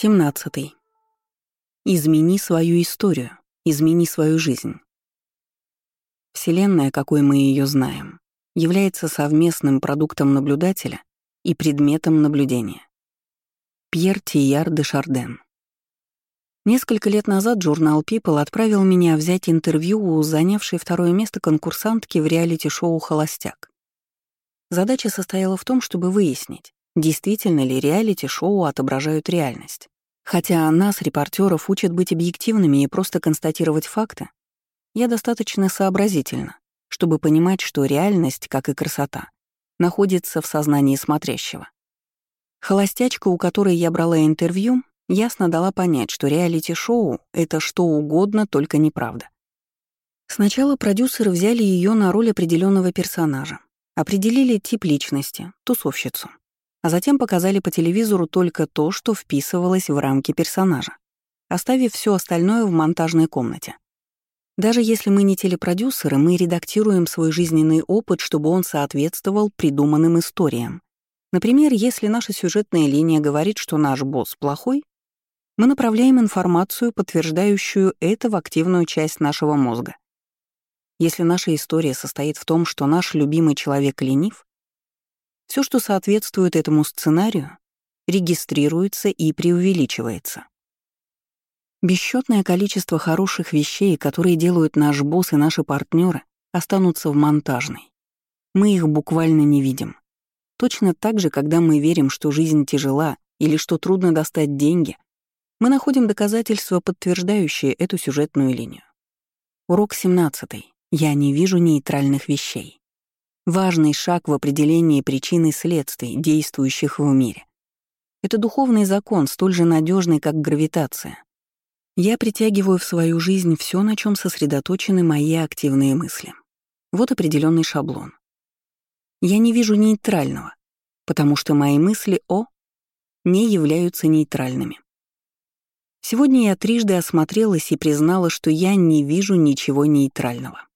17. Измени свою историю, измени свою жизнь. Вселенная, какой мы ее знаем, является совместным продуктом наблюдателя и предметом наблюдения. Пьер Тейяр де Шарден. Несколько лет назад журнал People отправил меня взять интервью у занявшей второе место конкурсантки в реалити-шоу «Холостяк». Задача состояла в том, чтобы выяснить, действительно ли реалити-шоу отображают реальность. Хотя нас, репортеров, учат быть объективными и просто констатировать факты, я достаточно сообразительна, чтобы понимать, что реальность, как и красота, находится в сознании смотрящего. Холостячка, у которой я брала интервью, ясно дала понять, что реалити-шоу — это что угодно, только неправда. Сначала продюсеры взяли ее на роль определенного персонажа, определили тип личности, тусовщицу, а затем показали по телевизору только то, что вписывалось в рамки персонажа, оставив все остальное в монтажной комнате. Даже если мы не телепродюсеры, мы редактируем свой жизненный опыт, чтобы он соответствовал придуманным историям. Например, если наша сюжетная линия говорит, что наш босс плохой, мы направляем информацию, подтверждающую это в активную часть нашего мозга. Если наша история состоит в том, что наш любимый человек ленив, все, что соответствует этому сценарию, регистрируется и преувеличивается. Бесчетное количество хороших вещей, которые делают наш босс и наши партнеры, останутся в монтажной. Мы их буквально не видим. Точно так же, когда мы верим, что жизнь тяжела или что трудно достать деньги, мы находим доказательства, подтверждающие эту сюжетную линию. Урок 17. Я не вижу нейтральных вещей. Важный шаг в определении причин и следствий, действующих в мире. Это духовный закон, столь же надежный, как гравитация. Я притягиваю в свою жизнь все, на чем сосредоточены мои активные мысли. Вот определенный шаблон. Я не вижу нейтрального, потому что мои мысли не являются нейтральными. Сегодня я трижды осмотрелась и признала, что я не вижу ничего нейтрального.